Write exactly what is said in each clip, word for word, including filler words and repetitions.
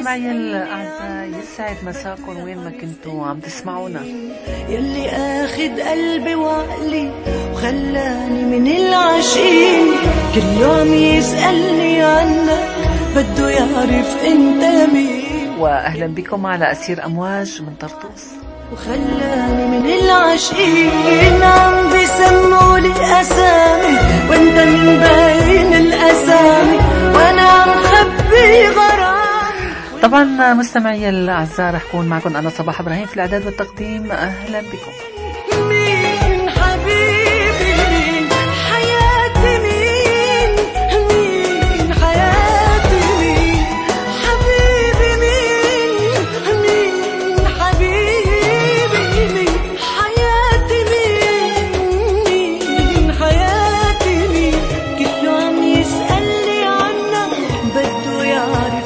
مستمعي الأعزاء يسعد مساكم وين ما كنتوا عم تسمعونا. يلي اخد قلبي وعقلي وخلاني من العاشقين، كل يوم يسألني عنك بده يعرف انت مين. واهلا بكم على أسير أمواج من طرطوس. وخلاني من العاشقين عم بيسموا لي اسامي وانت من بين الاسامي وانا عم خبي غرام. طبعا مستمعي الأعزاء رح كون معكم أنا صباح إبراهيم في الإعداد والتقديم. أهلا بكم. مين حبيبي مين حياتي مين مين حياتي مين حبيبي مين مين حبيبي مين حياتي مين مين حياتي مين. كل يوم يسألني عنك بده يعرف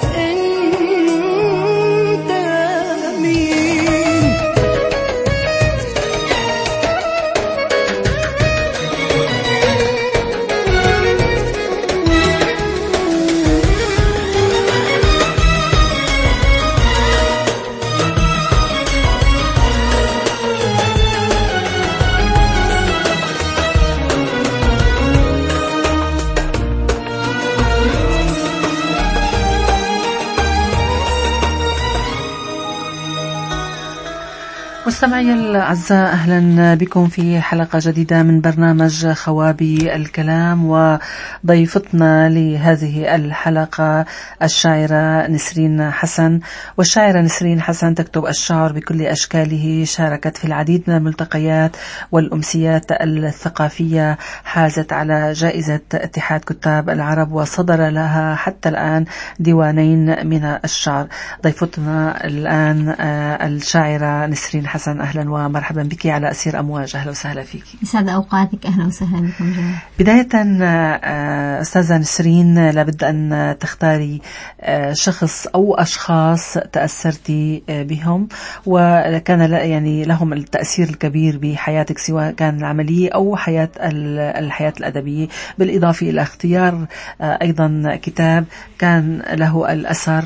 مستمعي الأعزاء أهلا بكم في حلقة جديدة من برنامج خوابي الكلام. وضيفتنا لهذه الحلقة الشاعرة نسرين حسن. والشاعرة نسرين حسن تكتب الشعر بكل أشكاله، شاركت في العديد من الملتقيات والأمسيات الثقافية، حازت على جائزة اتحاد كتاب العرب وصدر لها حتى الآن ديوانين من الشعر. ضيفتنا الآن الشاعرة نسرين حسن. أهلا ومرحبا بك على أسير أمواج. أهلا وسهلا فيك. يسعد أوقاتك. أهلا وسهلا بكم جميعا. بداية أستاذة نسرين، لابد أن تختاري شخص أو أشخاص تأثرتي بهم وكان يعني لهم التأثير الكبير بحياتك، سواء كان العملية أو حياة الحياة الأدبية، بالإضافة إلى اختيار أيضا كتاب كان له الأثر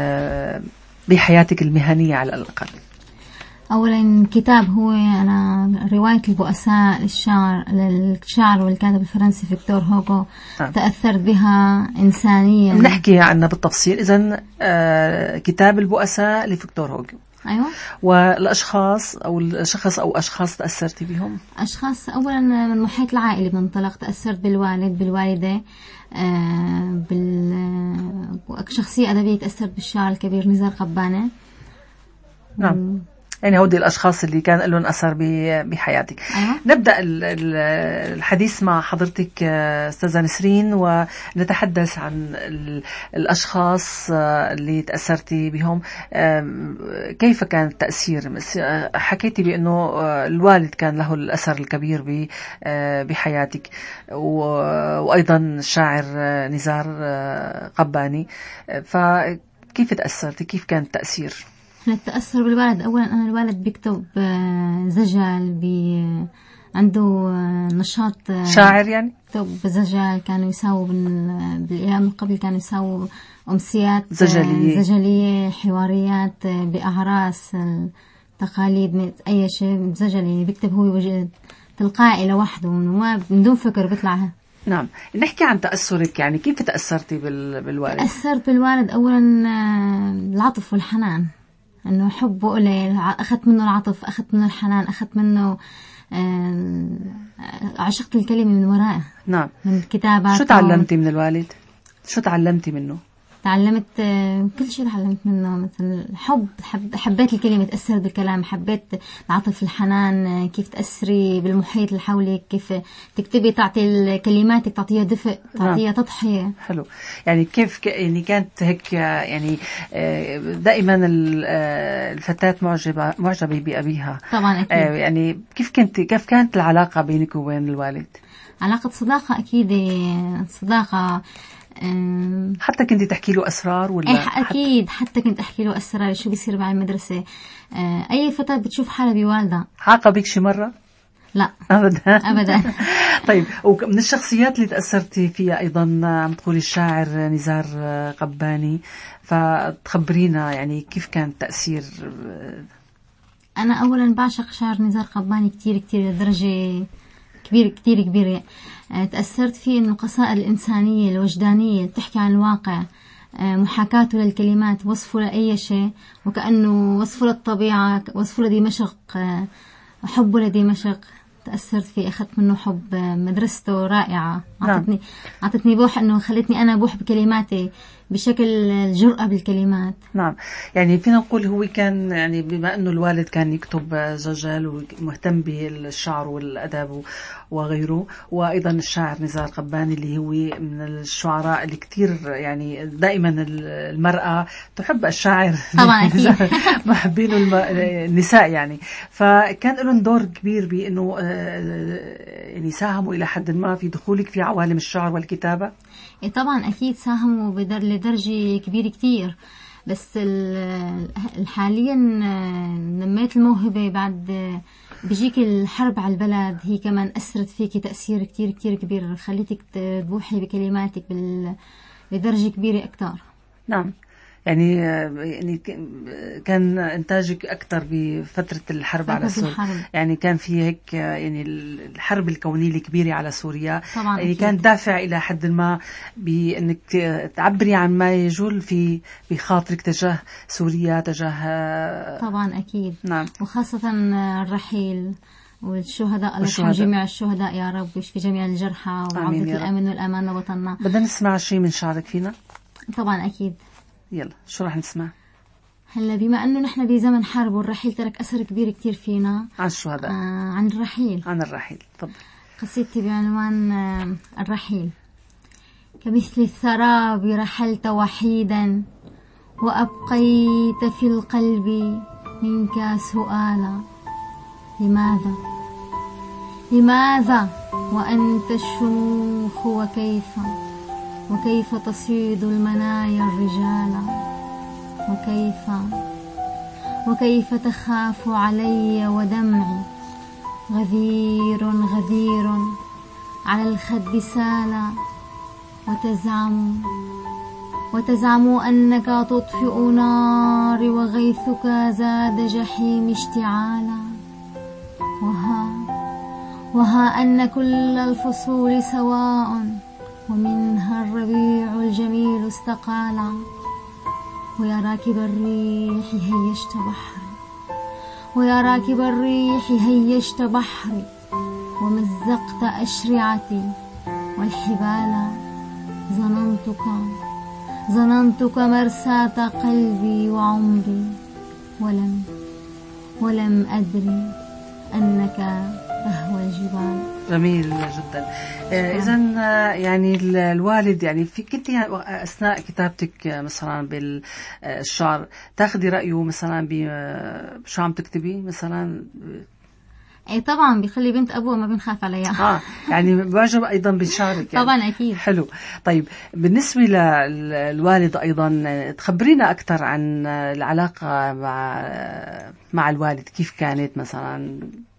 بحياتك المهنية على الأقل. أولا كتاب هو أنا رواية البؤساء للشاعر للشاعر والكاتب الفرنسي فيكتور هوغو. آه. تأثرت بها إنسانيا. نحكي عنها بالتفصيل. إذن آه كتاب البؤساء لفيكتور هوغو. أيوة. والأشخاص أو الشخص أو أشخاص تأثرتي بهم؟ أشخاص أولا من المحيط العائلي بننطلق. تأثرت بالوالد بالوالدة، آه بالشخصية أدبية. تأثرت بالشاعر الكبير نزار قباني. نعم. يعني هودي الأشخاص اللي كان لهم أثر بحياتك. أيوة. نبدأ الحديث مع حضرتك أستاذة نسرين ونتحدث عن الأشخاص اللي تأثرتي بهم. كيف كان التأثير؟ حكيتي بأنه الوالد كان له الأثر الكبير بحياتك، وأيضا الشاعر نزار قباني. فكيف تأثرتي؟ كيف كان التأثير؟ التأثر بالوالد. أولا أنا الوالد بيكتب زجل، بي عنده نشاط شاعر، يعني كتب زجل. كانوا يساووا بالأيام قبل كانوا يساووا أمسيات زجلية, زجلية حواريات بأعراس تقاليد أي شيء زجلي. بيكتب هو وجد تلقائي لوحده وما بدون فكر بيطلعها. نعم. نحكي عن تأثرك، يعني كيف تأثرتي بالوالد؟ تأثرت بالوالد أولا العطف والحنان، انه حبه قليل. اخذت منه العطف، اخذت منه الحنان، اخذت منه عشقت الكلمه من ورائه. نعم. من الكتابات. شو تعلمتي من الوالد؟ شو تعلمتي منه؟ تعلمت كل شيء. تعلمت منه مثلا الحب. حب حبيت الكلمه، تأثرت بالكلام، حبيت العطف الحنان. كيف تأثري بالمحيط اللي حولك، كيف تكتبي تعطي كلماتك تعطيها دفء، تعطيها تضحية. حلو. يعني كيف ك... يعني كانت هيك، يعني دائما الفتاة معجبة معجبة بأبيها طبعا أكيد. يعني كيف كنت كيف كانت العلاقة بينك وبين الوالد؟ علاقة صداقة أكيد. صداقة. حتى كنت تحكي له أسرار ولا؟ إيه أكيد. حتى, حتى كنت أحكي له أسرار شو بيصير بعد المدرسة. أي فتاة بتشوف حالها بوالدها. عاقبك شي مرة؟ لا أبدا أبدا. طيب، ومن الشخصيات اللي تأثرتي فيها أيضا عم تقولي الشاعر نزار قباني، فتخبرينا يعني كيف كان التأثير؟ أنا أولا بعشق شاعر نزار قباني كتير كتير لدرجة كبير كتير كبيرة. تأثرت فيه إنه قصائد الإنسانية الوجدانية تحكي عن الواقع، محاكاته للكلمات، وصفه لأي شيء وكأنه وصفه للطبيعة، وصفه لدمشق، حبه لدمشق. تأثرت فيه، أخذت منه حب. مدرسته رائعة، عطتني عطتني بوح إنه خلتني أنا بوح بكلماتي بشكل الجرأة بالكلمات. نعم، يعني فينا نقول هو كان يعني بما أنه الوالد كان يكتب زجل ومهتم بالشعر والأدب وغيره، وأيضا الشاعر نزار قباني اللي هو من الشعراء اللي كتير يعني دائما المرأة تحب الشاعر طبعا أكيد محبين النساء يعني. فكان لهم دور كبير بأنه يعني ساهموا إلى حد ما في دخولك في عوالم الشعر والكتابة. إيه طبعا أكيد ساهموا بدر لدرجة كبيرة كتير، بس حاليا نميت الموهبة بعد بيجيك الحرب على البلد، هي كمان أثرت فيك تأثير كتير كتير كبير، خليتك تبوحي بكلماتك بدرجة كبيرة أكتر. نعم، يعني يعني كان إنتاجك أكثر بفترة الحرب على سوريا، يعني كان في هيك يعني الحرب الكونية الكبيرة على سوريا، يعني كان دافع إلى حد ما بأنك تعبري عن ما يجول في بخاطرك تجاه سوريا، تجاه طبعا أكيد. نعم، وخاصة الرحيل والشهداء، الله يرحم جميع الشهداء يا رب، ويشفي جميع الجرحى وعودة الأمن والأمان لوطننا. بدنا نسمع شيء من شعرك فينا؟ طبعا أكيد. يلا، شو رح نسمع؟ هلا بما أنه نحن بزمن حرب والرحيل ترك أثر كبير كتير فينا. عن الشهداء. آه عن الرحيل. عن الرحيل، تفضل. قصيدتي بعنوان آه الرحيل. كمثل الثراب رحلت وحيدا، وأبقيت في القلب منك سؤالا، لماذا لماذا وأنت الشموخ، وكيف وكيف تصيد المنايا الرجال، وكيف وكيف تخاف علي ودمعي غذير غذير على الخد سالا، وتزعم وتزعم أنك تطفئ ناري، وغيثك زاد جحيم اشتعالا، وها وها أن كل الفصول سواء، ومنها الربيع الجميل استقالا، ويا راكب الريح هيجت بحري، ويا راكب الريح هيجت بحري، ومزقت أشرعتي والحبال، ظننتك ظننتك مرساة قلبي وعمري، ولم ولم أدري أنك تهوى الجبال. جميل جدا. إذا يعني الوالد يعني في كنت أثناء كتابتك مثلا بالشعر تاخذي رأيه مثلا بشو عم تكتبي مثلا؟ اي طبعا، بيخلي بنت ابوه ما بنخاف عليها. اه يعني بيعجب ايضا بشعرك يعني. طبعا اكيد. حلو. طيب بالنسبه للوالد ايضا تخبرينا اكثر عن العلاقه مع مع الوالد، كيف كانت مثلا؟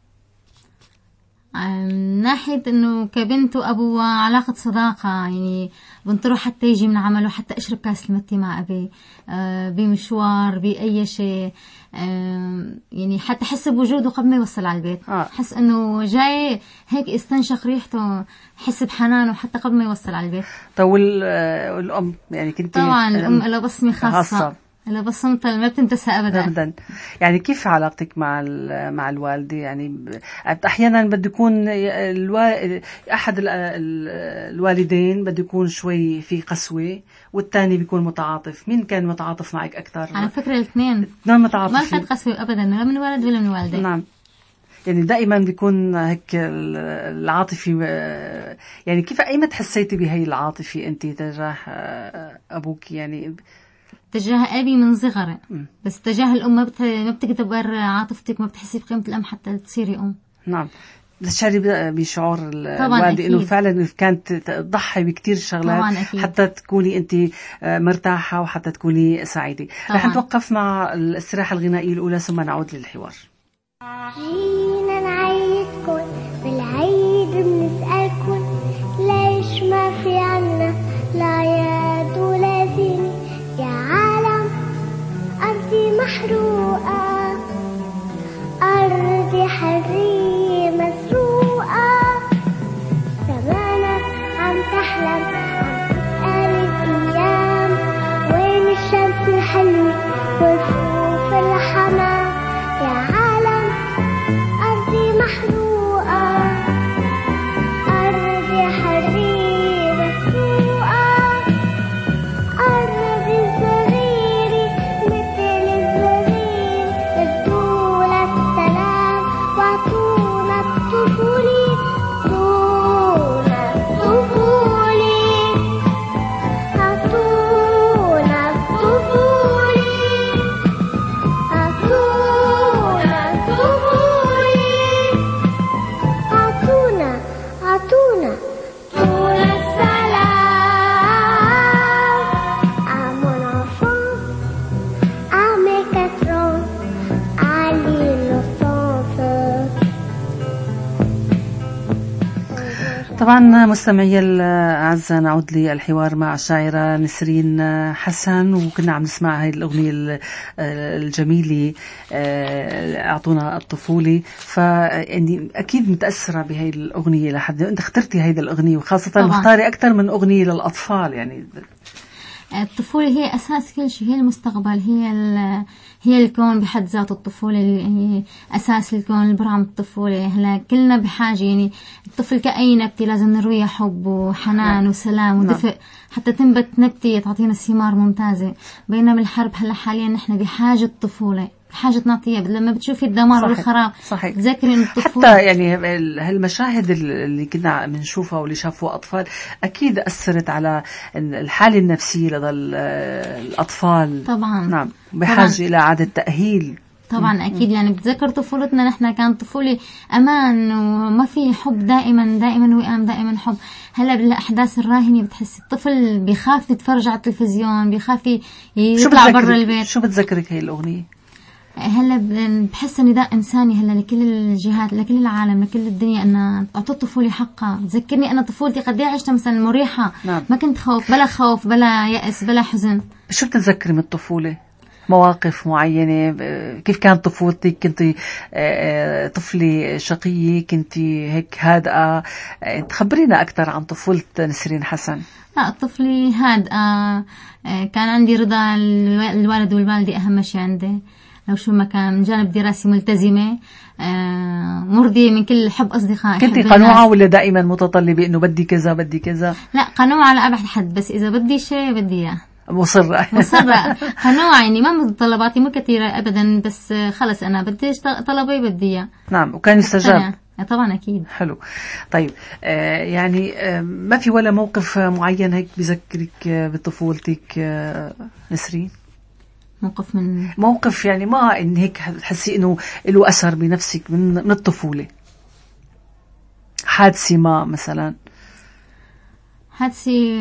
من ناحية انه كبنت وابو علاقة صداقة، يعني بنطره حتى يجي من عمله، حتى اشرب كاس المتي مع ابي أه بمشوار باي شيء، أه يعني حتى حس بوجوده قبل ما يوصل على البيت. آه. حس انه جاي هيك استنشق ريحته، حس بحنانه حتى قبل ما يوصل على البيت. طيب والام يعني كنت طبعا الام لها بصمة خاصة, خاصة. لها بصمتها ما بتنتسى ابدا. ابدا. يعني كيف علاقتك مع مع الوالده؟ يعني احيانا بده يكون الوا... احد الوالدين بده يكون شوي في قسوه، والثاني بيكون متعاطف. مين كان متعاطف معك اكثر؟ على فكره الاثنين اثنين متعاطفين، ما كانت قسوه ابدا، لا من ولد ولا من والده. نعم، يعني دائما بيكون هيك العاطفي. يعني كيف ايمت حسيتي بهي العاطفه انت تجاه ابوك؟ يعني تجاه أبي من صغري، بس تجاه الأم ما ما بتقدر عاطفتك، ما بتحسي بقيمة الأم حتى تصيري أم. نعم، بتشعري بشعور الوالدة إنه فعلا كانت تضحي بكتير شغلات حتى تكوني أنت مرتاحة وحتى تكوني سعيدة. رح نتوقف مع الاستراحة الغنائية الأولى ثم نعود للحوار. جينا نعيدكم محروقة، أرضي حرية مسروقة، زمانك عم تحلم عم تسأل الأيام، وين الشمس الحلوة والرفوف الحمام، يا عالم أرضي محروقة، أرضي حرية مسروقة، أرضي صغيرة مثل الزغير، ادونا السلام وعطونا الطفولة، عطونا الطفولة، عطونا الطفولة، عطونا الطفولة، عطونا عطونا طول السلام. À mon enfant, à mes quatre ans, à l'innocence. طبعا مستمعي الأعزاء، نعود للحوار مع الشاعرة نسرين حسن، وكنا عم نسمع هاي الأغنية الجميلة أعطونا الطفولة. فيعني أكيد متأثرة بهاي الأغنية لحد أنت اخترتي هاي الأغنية، وخاصة طبعاً. مختاري أكثر من أغنية للأطفال. يعني الطفولة هي أساس كل شيء، هي المستقبل، هي هي الكون بحد ذاته. الطفولة هي أساس الكون، البرعم الطفولة. هلا كلنا بحاجة، يعني الطفل كأي نبتة لازم نرويها حب وحنان وسلام ودفء حتى تنبت نبتة تعطينا ثمار ممتازة. بينما الحرب هلا حاليا نحن بحاجة الطفولة، بحاجة نعطيها. لما بتشوفي الدمار والخراب تذكري إن الطفولة. حتى يعني هالمشاهد اللي كنا بنشوفها واللي شافوها أطفال أكيد أثرت على الحالة النفسية لدى الأطفال. طبعا نعم، بحاجة طبعاً إلى إعادة تأهيل. طبعا أكيد. يعني بتذكر طفولتنا نحن كانت طفولة أمان وما في حب، دائما دائما وئام، دائما حب. هلا بالأحداث الراهنة بتحس الطفل بيخاف يتفرج على التلفزيون، بيخاف يطلع برا البيت. شو بتذكرك هاي الأغنية؟ هلا بحس نداء إنساني هلا لكل الجهات، لكل العالم، لكل الدنيا، أن أعطي الطفولة حقها. تذكرني أنا طفولتي قد ايه عشتها مثلا مريحة. نعم. ما كنت خوف، بلا خوف، بلا يأس، بلا حزن. شو بتتذكري من الطفولة؟ مواقف معينة؟ كيف كانت طفولتك؟ كنت طفلة شقية؟ كنت هيك هادئة؟ تخبرينا أكثر عن طفولة نسرين حسن. لا، طفلي هادئة. كان عندي رضا الوالد والوالدة، أهم شيء عندي. لو شو ما كان، من جانب دراسي ملتزمة، مرضية من كل حب أصدقائي. كنتي قنوعة ولا دائما متطلبة إنه بدي كذا بدي كذا؟ لا، قنوعة على أبعد حد، بس إذا بدي شيء بدي إياه. مصرة مصرة قنوعة، يعني ما متطلباتي مو كثيرة أبدا، بس خلص أنا بدي طلبي بدي إياه. نعم، وكان يستجاب طبعا أكيد. حلو. طيب آه يعني آه ما في ولا موقف معين هيك بذكرك بطفولتك آه نسرين؟ موقف من موقف يعني ما إن هيك تحسي إنه له أثر بنفسك من من الطفولة؟ حادثة ما مثلا؟ حادثة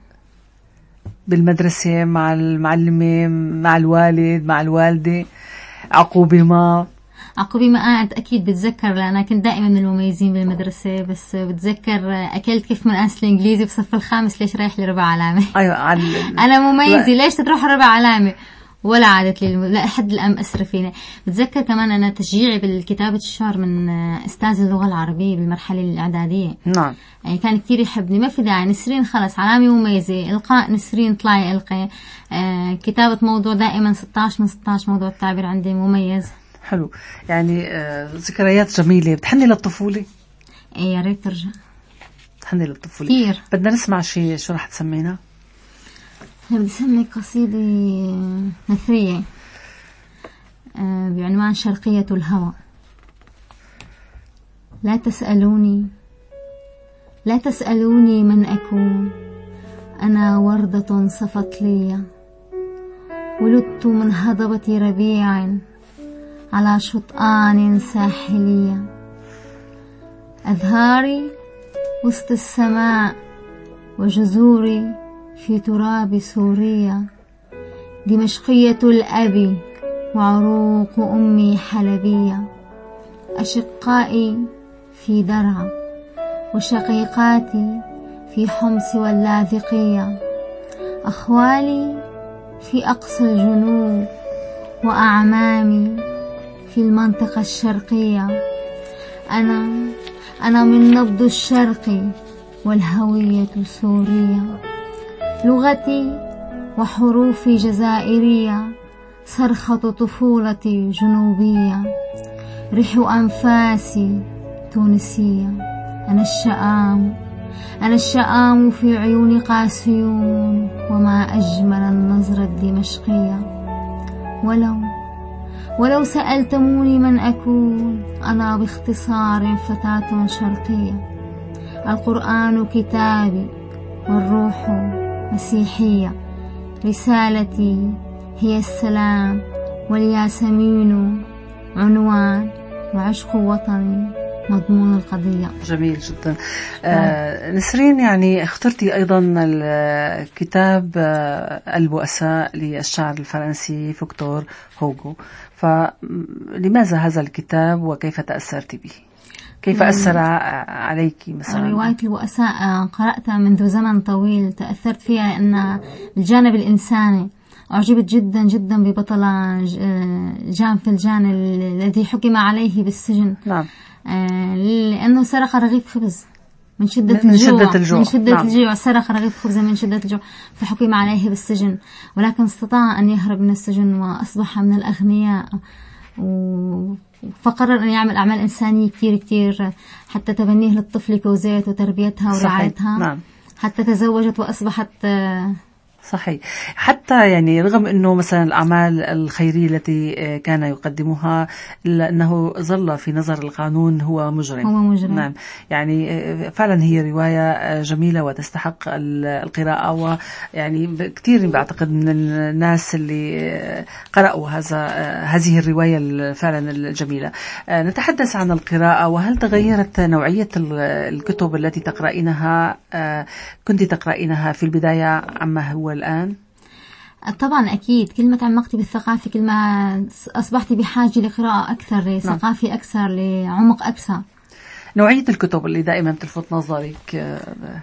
بالمدرسة مع المعلمة، مع الوالد، مع الوالدة، عقوبة ما؟ عقوبة ما قاعد أكيد بتذكر، لأن كنت دائما من المميزين بالمدرسة. بس بتذكر أكلت كيف من أنس الإنجليزي بصف الخامس، ليش رايح لربع علامة؟ أيوة عل... أنا مميزة، ليش تروح ربع علامة؟ ولا عادت لي لا حد الآن أسر فينا. بتذكر كمان أنا تشجيعي بالكتابة الشعر من أستاذ اللغة العربية بالمرحلة الإعدادية. نعم. يعني كان كتير يحبني، ما في داعي نسرين خلص علامة مميزة، إلقاء نسرين طلعي إلقي. آه كتابة موضوع دائما ستة عشر من ستة عشر موضوع التعبير عندي مميز. حلو. يعني آه ذكريات جميلة. بتحني للطفولة؟ إيه يا ريت ترجع. بتحني للطفولة كتير. بدنا نسمع شيء، شو رح تسمينا؟ بدي أسمي قصيدة نثرية آه بعنوان شرقية الهوى. لا تسألوني لا تسألوني من أكون، أنا وردة صفت لي، ولدت من هضبة ربيع على شطآن ساحلية، أزهاري وسط السماء وجذوري في تراب سوريا، دمشقية الأب وعروق أمي حلبية، أشقائي في درعا وشقيقاتي في حمص واللاذقية، أخوالي في أقصى الجنوب وأعمامي في المنطقة الشرقية. أنا أنا من نبض الشرق والهوية سورية. لغتي وحروفي جزائرية، صرخة طفولتي جنوبية، ريح أنفاسي تونسية. أنا الشآم أنا الشآم في عيون قاسيون، وما أجمل النظرة الدمشقية. ولو ولو سألتموني من أكون، أنا باختصار فتاة شرقية. القرآن كتابي والروح مسيحية. رسالتي هي السلام والياسمين عنوان، وعشق وطني مضمون القضية. جميل جدا. آه نسرين، يعني اخترتي أيضا الكتاب آه البؤساء للشاعر الفرنسي فيكتور هوغو، فلماذا هذا الكتاب وكيف تأثرت به؟ كيف أثر عليك مثلا؟ رواية البؤساء قرأتها منذ زمن طويل، تأثرت فيها أن الجانب الإنساني. أعجبت جدا جدا ببطلة جان فلجان الذي حكم عليه بالسجن. نعم. لأنه سرق رغيف خبز من شدة من الجوع شدة الجوع, من شدة نعم. الجوع سرق رغيف خبز من شدة الجوع، فحكم عليه بالسجن، ولكن استطاع أن يهرب من السجن وأصبح من الأغنياء. فقرر أن يعمل أعمال إنسانية كتير كتير، حتى تبنيه للطفل كوزيت وتربيتها ورعايتها. نعم. حتى تزوجت وأصبحت صحيح. حتى يعني رغم أنه مثلا الأعمال الخيرية التي كان يقدمها، إلا أنه ظل في نظر القانون هو مجرم. هو مجرم. نعم. يعني فعلا هي رواية جميلة وتستحق القراءة، ويعني كثير بعتقد من الناس اللي قرأوا هذا هذه الرواية فعلا الجميلة. نتحدث عن القراءة، وهل تغيرت نوعية الكتب التي تقرأينها؟ كنت تقرأينها في البداية عما هو الآن؟ طبعا أكيد، كلمة عمقتي بالثقافة، كلمة أصبحت بحاجة لقراءة أكثر، لثقافة نعم. أكثر، لعمق أكثر. نوعية الكتب اللي دائما تلفت نظرك؟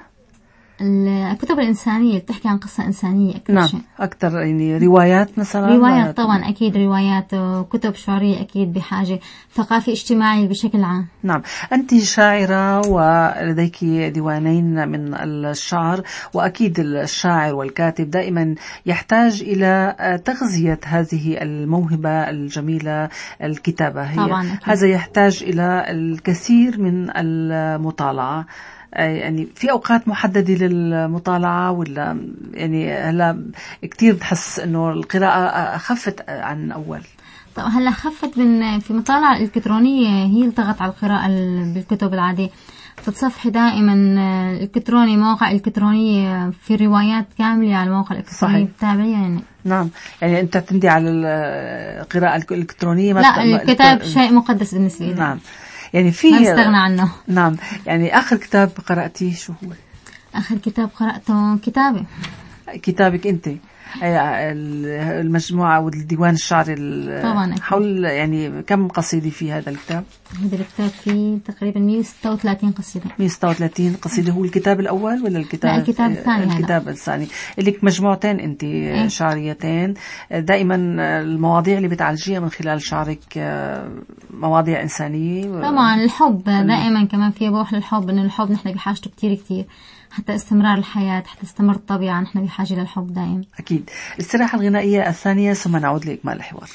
الكتب الإنسانية بتحكي عن قصة إنسانية أكثر. نعم. شيء أكثر يعني روايات مثلا؟ روايات طبعا أكيد، روايات وكتب شعرية أكيد بحاجة، ثقافة اجتماعية بشكل عام. نعم. أنت شاعرة ولديك ديوانين من الشعر، وأكيد الشاعر والكاتب دائما يحتاج إلى تغذية هذه الموهبة الجميلة الكتابة. هي طبعا هذا يحتاج إلى الكثير من المطالعة. يعني في أوقات محددة للمطالعة، ولا يعني هلا كتير بتحس إنه القراءة خفت عن أول؟ طب هلا خفت من في مطالعة الإلكترونية، هي اللي طغت على القراءة بالكتب العادية. تتصفحي دائما الإلكتروني، مواقع إلكترونية في روايات كاملة على المواقع الإلكترونية بتابعيها يعني. نعم. يعني أنت تعتمدي على القراءة الإلكترونية؟ لا، الكتاب شيء مقدس بالنسبة لي. نعم. يعني في ما نستغنى عنه. نعم. يعني آخر كتاب قرأتيه شو هو؟ آخر كتاب قرأته كتابي. كتابك أنت؟ المجموعة والديوان الشعري طبعا. حول يعني كم قصيدة في هذا الكتاب؟ هذا الكتاب فيه تقريبا مئة وستة وثلاثين قصيدة. مئة وستة وثلاثين قصيدة. هو الكتاب الأول ولا الكتاب؟ لا، الكتاب الثاني. الكتاب هذا. الثاني. لك مجموعتين أنت إيه؟ شعريتين. دائما المواضيع اللي بتعالجيها من خلال شعرك مواضيع إنسانية. طبعا الحب دائما كمان فيه بروح للحب، إنه الحب نحن بحاجته كتير كتير حتى استمرار الحياة، حتى استمر الطبيعة، نحن بحاجة للحب دائما. أكيد. الاستراحة الغنائية الثانية ثم نعود لإكمال الحوار.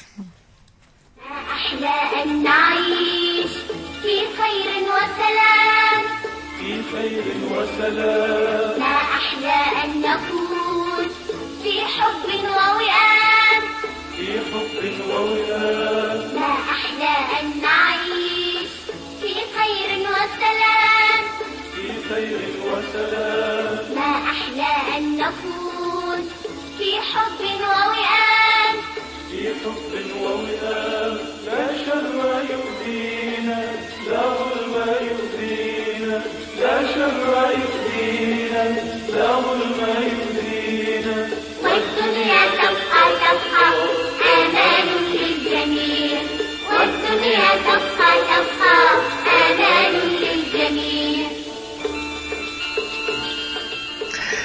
أحلى أن نعيش في خير وسلام، في خير وسلام. ما أحلى أن نكون في حب ووئام، في حب ووئام. ما أحلى أن نعيش في خير وسلام، في خير وسلام. ما أحلى أن نكون في حب ووئام، في حب ووئام. لا شر يؤذينا، لا ظلم يؤذينا، لا شر يؤذينا، لا ظلم يؤذينا. والدنيا تفعل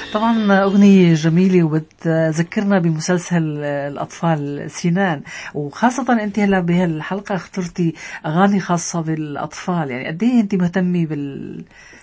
طبعا أغنية جميلة وبتذكرنا بمسلسل الأطفال سنان، وخاصة أنت هلا بهالحلقة اخترتي أغاني خاصة بالأطفال. يعني قد إيه أنت مهتمة بال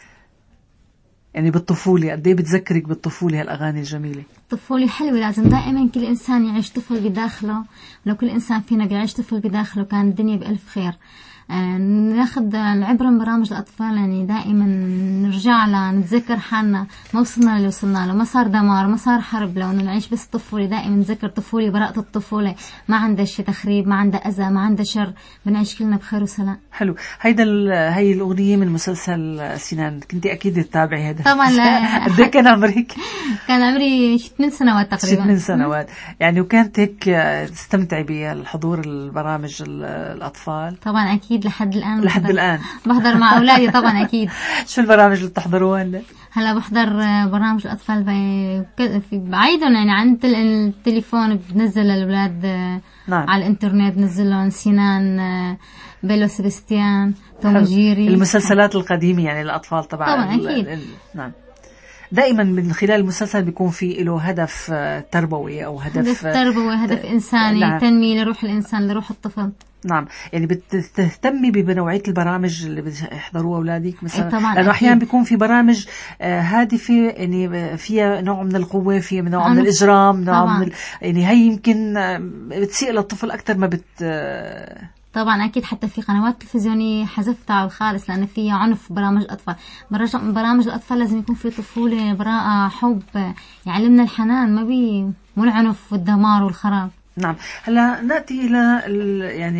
يعني بالطفولة، قد إيه بتذكرك بالطفولة هالأغاني الجميلة؟ الطفولة حلوة، لازم دائما كل إنسان يعيش طفل بداخله. لو كل إنسان فينا بيعيش طفل بداخله كان الدنيا بألف خير. آه ناخد العبرة من برامج الأطفال، يعني دائما نرجع لها، نتذكر حالنا ما وصلنا اللي وصلنا له، ما صار دمار، ما صار حرب، لو نعيش بس طفولة. دائما نتذكر طفولة، براءة الطفولة، ما عندها شيء تخريب، ما عندها أذى، ما عندها شر، بنعيش كلنا بخير وسلام. حلو. هيدا هي الأغنية من مسلسل سنان، كنتي أكيد تتابعي هذا طبعا. لا قد إيه كان عمرك؟ كان عمري ثمان سنوات تقريبا. ثمان سنوات يعني، وكانت هيك تستمتعي بالحضور البرامج الأطفال؟ طبعا أكيد لحد الآن. لحد بحضر. الآن بحضر مع أولادي طبعا أكيد. شو البرامج اللي بتحضروها هلا؟ هلا بحضر برامج الأطفال في بعيدا، يعني عن التليفون بنزل للأولاد. نعم. على الإنترنت بنزل لهم سنان، بيلو سبستيان، توم جيري، المسلسلات القديمة يعني الأطفال طبعا. طبعا أكيد. ال... نعم. دائما من خلال المسلسل بيكون في له هدف تربوي أو هدف, هدف تربوي، هدف إنساني. نعم. تنمية لروح الإنسان، لروح الطفل. نعم. يعني بتهتمي بنوعية البرامج اللي بيحضروها أولادك مثلا؟ طبعا. لأنه أحيانا بيكون في برامج هادفة يعني فيها نوع من القوة، فيها نوع من الإجرام، نوع من يعني هي يمكن بتسيء للطفل أكتر ما بت طبعا أكيد. حتى في قنوات تلفزيونية حذفتها خالص لأن فيها عنف. برامج الأطفال، برامج الأطفال لازم يكون في طفولة، براءة، حب، يعلمنا الحنان، ما بي مو العنف والدمار والخراب. نعم. هلا نأتي إلى يعني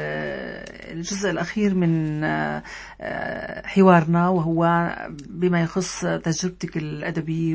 الجزء الأخير من حوارنا، وهو بما يخص تجربتك الأدبية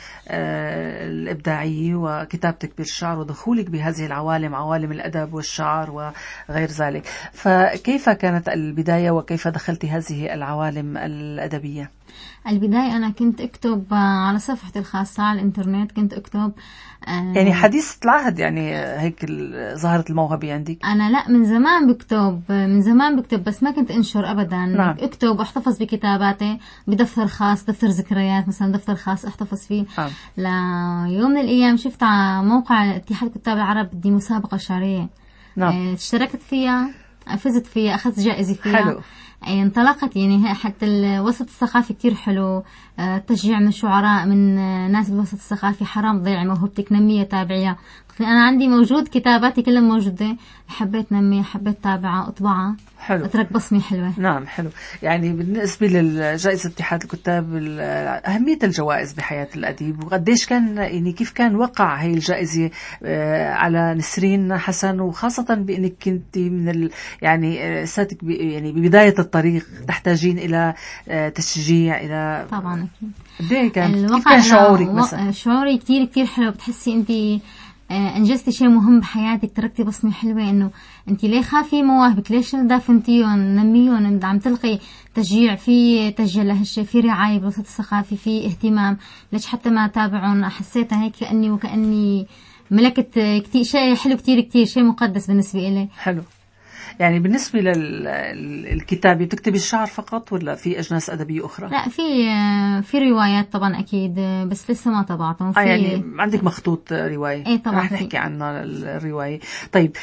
والإبداعية وكتابتك بالشعر ودخولك بهذه العوالم، عوالم الأدب والشعر وغير ذلك. فكيف كانت البداية وكيف دخلت هذه العوالم الأدبية؟ البداية أنا كنت أكتب على صفحتي الخاصة على الإنترنت، كنت أكتب يعني حديث العهد، يعني هيك ظهرت الموهبة عندك؟ أنا لا، من زمان بكتب، من زمان بكتب بس ما كنت أنشر أبدا. نعم. أكتب أحتفظ بكتاباتي بدفتر خاص، دفتر ذكريات مثلا، دفتر خاص أحتفظ فيه. نعم. ليوم من الأيام شفت على موقع اتحاد كتاب العرب بدي مسابقة شعرية. نعم. اشتركت فيها، فزت فيها، أخذت جائزة فيها. حلو. انطلقت يعني. حتى الوسط الثقافي كتير حلو، تشجيع من شعراء، من ناس بالوسط الثقافي، حرام تضيع موهبتك، نمية، تابعية. أنا عندي موجود كتاباتي كلها موجودة، حبيت نمية، حبيت تابعة، أطبعها. حلو. اترك بصمة حلوة. نعم. حلو. يعني بالنسبة للجائزة اتحاد الكتاب، أهمية الجوائز بحياة الأديب، وقديش كان يعني كيف كان وقع هاي الجائزة على نسرين حسن، وخاصة بأنك كنت من ال يعني ساتك يعني ببداية الطريق تحتاجين إلى تشجيع، إلى طبعا قديه كان كيف كان شعورك مثلا؟ شعوري كتير كتير حلو. بتحسي أنت انجزتي شيء مهم بحياتك، تركتي بصمة حلوة، انه انت ليه خافي مواهبك، ليش دافنتيهم، نميهم، عم تلقي تشجيع، في تشجيع لهالشيء، في رعاية بالوسط الثقافي، في اهتمام، ليش حتى ما تابعهم. حسيتها هيك كأني وكأني ملكت كتير شيء حلو، كتير كتير شيء مقدس بالنسبة إلي. حلو. يعني بالنسبة للكتابة بتكتبي الشعر فقط ولا في أجناس أدبية أخرى؟ لا، في في روايات طبعا أكيد، بس لسه ما طبعتهم. في آه يعني عندك مخطوط رواية؟ إيه طبعا. رح نحكي عنها الرواية. طيب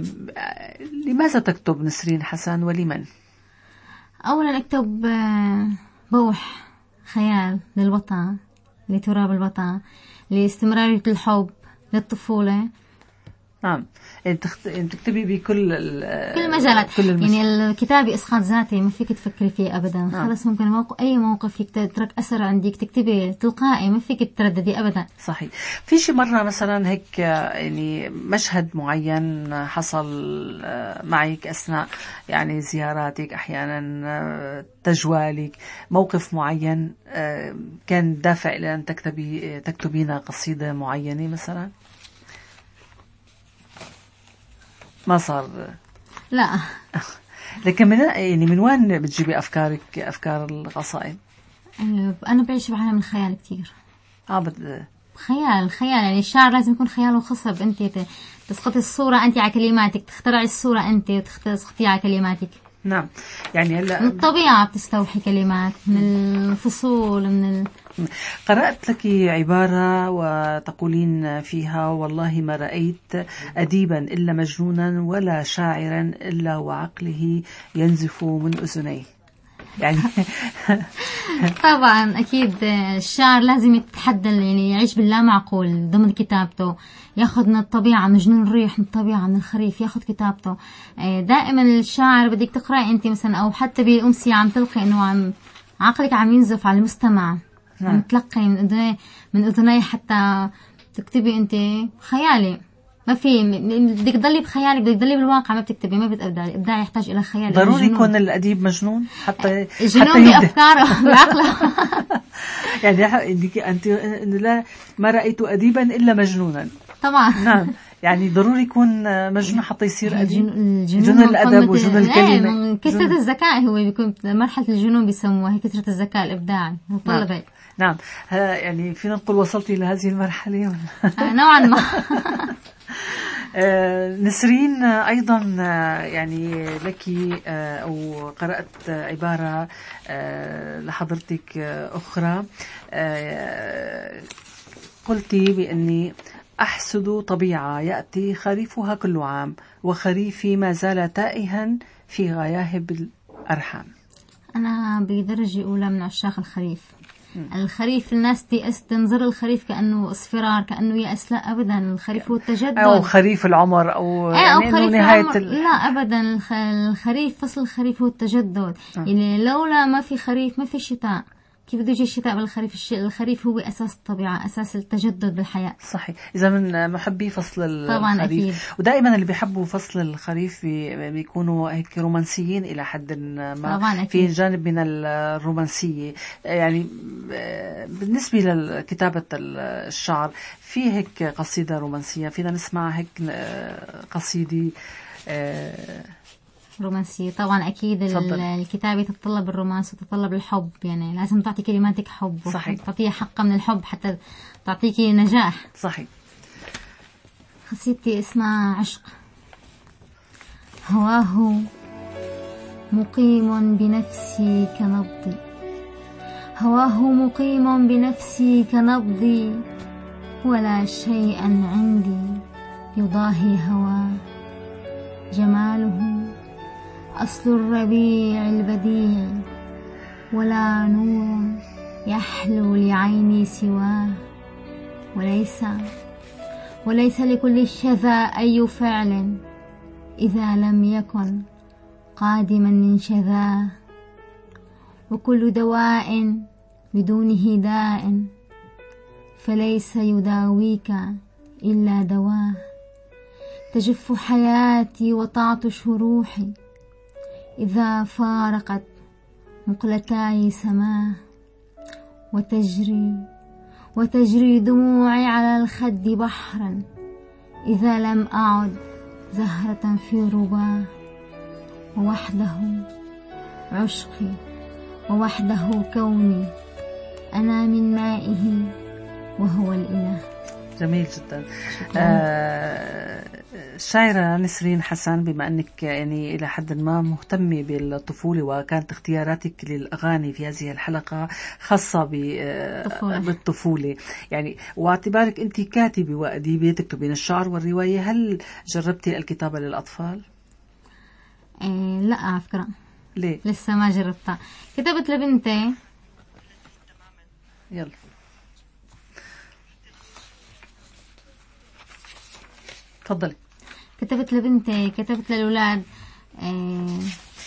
لماذا تكتب نسرين حسن ولمن؟ أولا أكتب بوح خيال للوطن، لتراب الوطن، لاستمرارية الحب، للطفولة. نعم. يعني تكتبي بكل كل المجالات. كل يعني الكتابة إسقاط ذاتي، ما فيك تفكري فيه أبدا. نعم. خلص ممكن موقف، أي موقف يترك أثر عندك تكتبي تلقائي، ما فيك ترددي أبدا. صحيح. في شي مرة مثلا هيك يعني مشهد معين حصل معك أثناء يعني زياراتك، أحيانا تجوالك، موقف معين كان دافع إلى أن تكتبي تكتبين قصيدة معينة مثلا؟ ما صار؟ لا. لكن من يعني من وين بتجيبي أفكارك، أفكار القصائد؟ أنا بعيش بعالم الخيال كتير. آه بد... خيال خيال يعني الشعر لازم يكون خيال وخصب. أنت تسقطي الصورة أنت على كلماتك، تخترعي الصورة أنت وتسقطيها على كلماتك. نعم. يعني هلا من الطبيعة بتستوحي كلمات، من الفصول، من قرأت لك عبارة وتقولين فيها: والله ما رأيت أديبا إلا مجنونا ولا شاعرا إلا وعقله ينزف من أذنيه. يعني طبعا أكيد الشاعر لازم يتحدى، يعني يعيش باللا معقول ضمن كتابته، ياخذ من الطبيعة، من جنون الريح، من الطبيعة، من الخريف، ياخذ كتابته. دائما الشاعر بدك تقرأي أنت مثلا، أو حتى بالأمسية عم تلقي إنه عم عقلك عم ينزف على المستمع، عم تلقي من أذني من أذني حتى تكتبي أنت خيالي. ما في بدك تضلي بخيالك، بدك تضلي بالواقع، ما بتكتبي، ما بتبدعي. الإبداع يحتاج إلى خيال. ضروري يكون الأديب مجنون حتى جنون بأفكاره بعقله. يعني أنت لا ما رأيت أديبا إلا مجنونا. طبعا نعم، يعني ضروري يكون مجنون حتى يصير أديب. جنون الأدب وجنون الكلمة، من كثرة الذكاء. هو بيكون مرحلة الجنون بيسموها، هي كثرة الذكاء الإبداعي. نعم. نعم، يعني فينا نقول وصلت إلى هذه المرحلة نوعا ما. نسرين، أيضا يعني لك أو قرأت عبارة لحضرتك أخرى، قلتي بأني أحسد طبيعة يأتي خريفها كل عام، وخريفي ما زال تائها في غياهب الأرحام. أنا بدرجة أولى من عشاق الخريف. الخريف الناس تيأس تنظر الخريف كأنه اصفرار، كأنه يأس. لا أبدا، الخريف هو التجدد، أو خريف العمر، أو يعني أو نهاية العمر. ال... لا أبدا، الخريف فصل الخريف هو التجدد. آه. يعني لولا ما في خريف ما في شتاء. كيف بده يجي الشتاء بالخريف؟ الش... الخريف هو أساس الطبيعة، أساس التجدد بالحياة. صحيح. إذا من محبي فصل الخريف طبعا أكيد. ودائما اللي بيحبوا فصل الخريف بيكونوا هيك رومانسيين إلى حد ما. طبعا أكيد. في جانب من الرومانسية، يعني بالنسبة لكتابة الشعر، في هيك قصيدة رومانسية فينا نسمع هيك قصيدة رومانسية؟ طبعا أكيد. الكتابة تتطلب الرومانس وتتطلب الحب، يعني لازم تعطي كلماتك حب. صحيح. تعطيها حقها من الحب حتى تعطيكي نجاح. صحيح. قصيدتي اسمها عشق. هواه مقيم بنفسي كنبضي، هواه مقيم بنفسي كنبضي، ولا شيئا عندي يضاهي هواه. جماله أصل الربيع البديع، ولا نور يحلو لعيني سواه. وليس وليس لكل الشذا أي فعل إذا لم يكن قادما من شذاه. وكل دواء بدونه داء، فليس يداويك إلا دواه. تجف حياتي وتعطش روحي إذا فارقت مقلتاي سماه. وتجري وتجري دموعي على الخد بحرا إذا لم أعد زهرة في رباه. ووحده عشقي ووحده كوني، أنا من مائه وهو الإله. جميل جدا. آه الشاعرة نسرين حسن، بما أنك يعني إلى حد ما مهتمة بالطفولة، وكانت اختياراتك للأغاني في هذه الحلقة خاصة بالطفولة، يعني واعتبارك أنت كاتبة وأديبة تكتبين الشعر والرواية، هل جربتي الكتابة للأطفال؟ إيه لا على فكرة. ليه؟ لسه ما جربتها. كتبت لبنتي. يلا تفضلي. كتبت لبنتي، كتبت للأولاد. آه.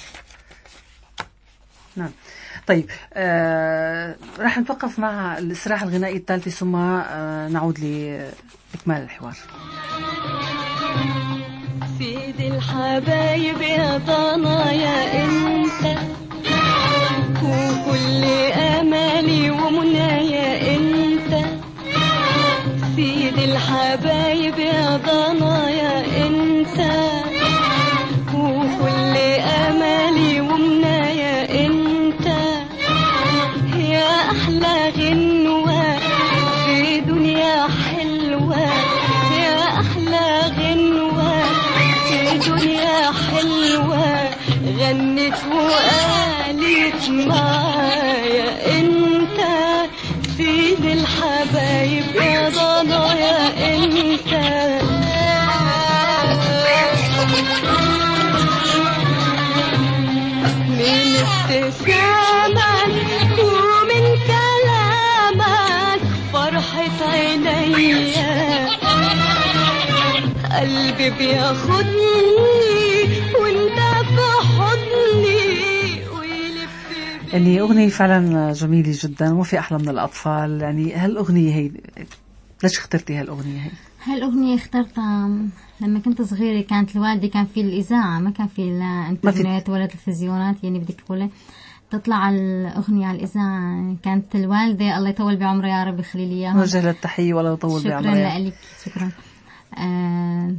نعم. طيب آه، راح نتوقف مع الاستراحة الغنائية الثالثة، ثم آه نعود لإكمال الحوار. سيد الحبايب يا ضنا يا انت، وكل امالي ومنايا انت. سيد الحبايب يا ضنا يا انت، وكل امالي ومنايا انت. يا احلى غنوة في دنيا حلوة، يا احلى غنوة في دنيا حلوة. غنت وقالت معايا انت، عيد الحبايب يا ضنايا انت. من ابتسامك ومن كلامك فرحة عينيا، قلبي بياخدني وانت في حضني ويلف. يعني أغنية فعلا جميلة جدا وما في أحلى من الأطفال. يعني هالأغنية هي ليش اخترتي هالأغنية هي؟ هالأغنية اخترتها لما كنت صغيرة، كانت الوالدة كان في الإذاعة، ما كان في لا انترنت ولا تلفزيونات، يعني بدك تقولي تطلع الأغنية على الإذاعة. كانت الوالدة الله يطول بعمرها يا رب يخلي لي إياها، وجه لها التحية ولا يطول بعمرها. شكرا لك، شكرا. آه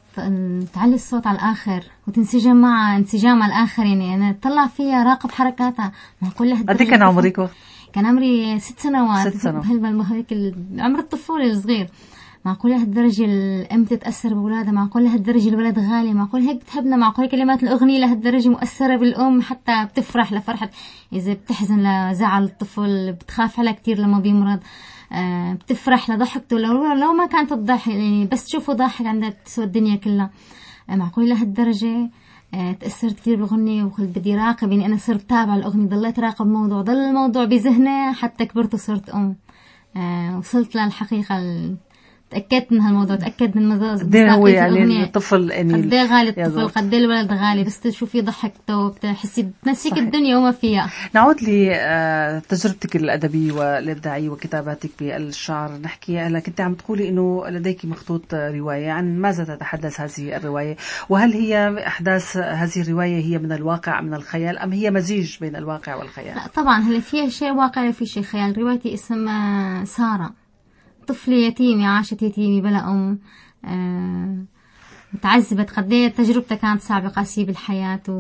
تعلي الصوت على الآخر وتنسجم مع انسجام على الآخر، يعني أنا طلع فيها راقب حركاتها. ما كل هالدرجة. قد كان عمرك؟ كان عمري ست سنوات. ست سنوات. هيك عمر الطفولة الصغير. معقول هالدرجة الأم تتأثر بولادها؟ معقول هالدرجة الولد غالي؟ معقول هيك بتحبنا؟ معقول كلمات الأغنية لهالدرجة مؤثرة بالأم حتى بتفرح لفرحة؟ إذا بتحزن لزعل الطفل، بتخاف عليه كتير لما بيمرض، آه بتفرح لضحكته، لو لو ما كانت الضحك يعني بس تشوفه ضاحك عندها تسوى الدنيا كلها. آه معقول لهالدرجة آه تأثرت كتير بالأغنية وقلت بدي راقب، يعني أنا صرت تابع الأغنية، ضليت راقب موضوع، ضل الموضوع بذهني حتى كبرت وصرت أم. آه وصلت للحقيقة ال... تأكدت من هالموضوع، تأكد من مصداقية قديه هو يعني الطفل، يعني قديه غالي الطفل، قديه الولد غالي، بس تشوفيه ضحكته بتحسي بتنسيك الدنيا وما فيها. نعود لتجربتك الأدبية والإبداعية وكتاباتك بالشعر. نحكي هلا، كنت عم تقولي إنه لديك مخطوط رواية، عن ماذا تتحدث هذه الرواية؟ وهل هي أحداث هذه الرواية هي من الواقع من الخيال، أم هي مزيج بين الواقع والخيال؟ لا طبعا هلا فيها شيء واقعي وفي شيء خيال. روايتي اسمها سارة، طفلة يتيمة عاشت يتيمة بلا أم، آه، وتعذبت. قديه تجربتها كانت صعبة قاسية بالحياة، و...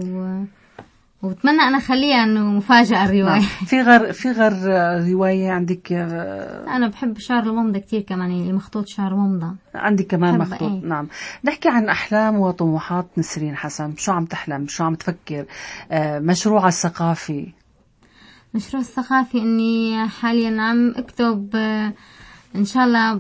وبتمنى أنا أخليها إنه مفاجأة الرواية. في غير في غير رواية عندك؟ أنا بحب شعر الممضة كتير كمان، يعني المخطوط شعر ممضة عندك كمان مخطوط. ايه. نعم. نحكي عن أحلام وطموحات نسرين حسن. شو عم تحلم؟ شو عم تفكر؟ آه، مشروع الثقافي. مشروع الثقافي إني حاليا عم أكتب آه إن شاء الله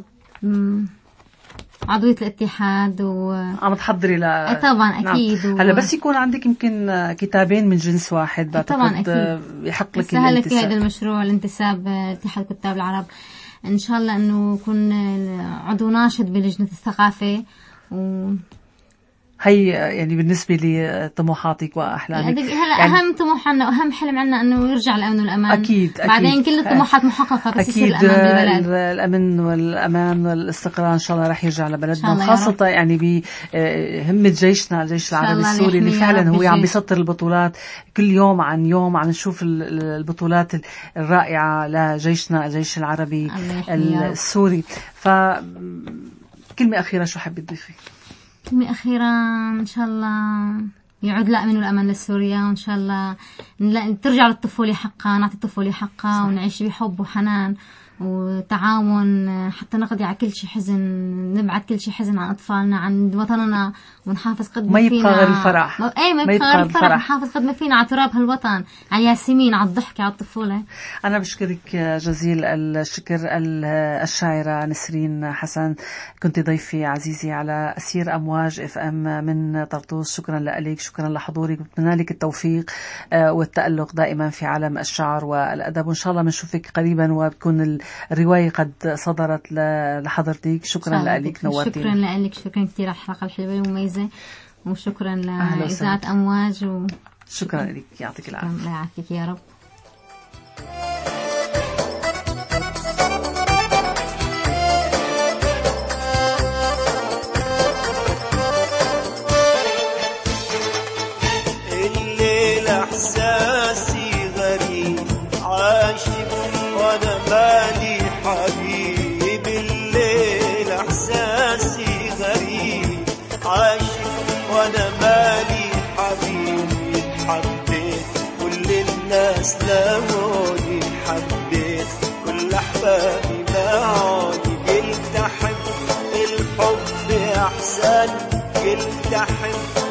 عضوية الاتحاد، و عم تحضري ل طبعا أكيد. نعم. هلا بس يكون عندك يمكن كتابين من جنس واحد بعتقد يحق لك الانتساب. في هذا المشروع الانتساب اتحاد كتاب العرب، إن شاء الله إنه يكون عضو ناشط بلجنة الثقافة. و هي يعني بالنسبة لطموحاتك وأحلامك. هلا يعني أهم طموح عنا وأهم حلم عنا إنه يرجع الأمن والأمان. أكيد. بعدين أكيد. كل الطموحات محققة، بس أكيد يصير الأمان بالبلد. الأمن والأمان والاستقرار إن شاء الله رح يرجع لبلدنا، خاصة يعني بهمة جيشنا الجيش العربي السوري اللي فعلا هو عم بيسطر البطولات كل يوم عن يوم. عم نشوف البطولات الرائعة لجيشنا الجيش العربي السوري. فكلمة أخيرة شو حابة تضيفي؟ كلمة أخيرة، إن شاء الله يعود الأمن والأمان لسوريا، وإن شاء الله ترجع للطفولة حقها، نعطي الطفولة حقها، ونعيش بحب وحنان وتعاون حتى نقضي على كل شيء حزن، نبعد كل شيء حزن عن أطفالنا، عن وطننا، ونحافظ قد ما فينا. ما يبقى غير الفرح. ما... أي ما يبقى غير الفرح. نحافظ قد ما فينا على تراب هالوطن، على الياسمين، على الضحك، على الطفولة. أنا بشكرك جزيل الشكر الشاعرة نسرين حسن، كنت ضيفي عزيزي على أسير أمواج اف ام من طرطوس. شكرا لك، شكرا لحضورك، بتمنى لك التوفيق والتألق دائما في عالم الشعر والأدب، وإن شاء الله بنشوفك قريبا وبتكون الرواية قد صدرت لحضرتك. شكرا لك، نورتيني. شكرا لك، شكرا كثير على الحلقة الحلوة المميزة، وشكرا لإذاعة أمواج. و... شكرا لك، يعطيك العافية. الله يعافيك يا رب. الليل احساسي غريب، عاشق وانا مالي حبيب. الليل احساسي غريب، عاشق وانا مالي حبيب. حبيت كل الناس لموني، حبيت كل احبابي معوني. قلت احب الحب احسن، قلت احب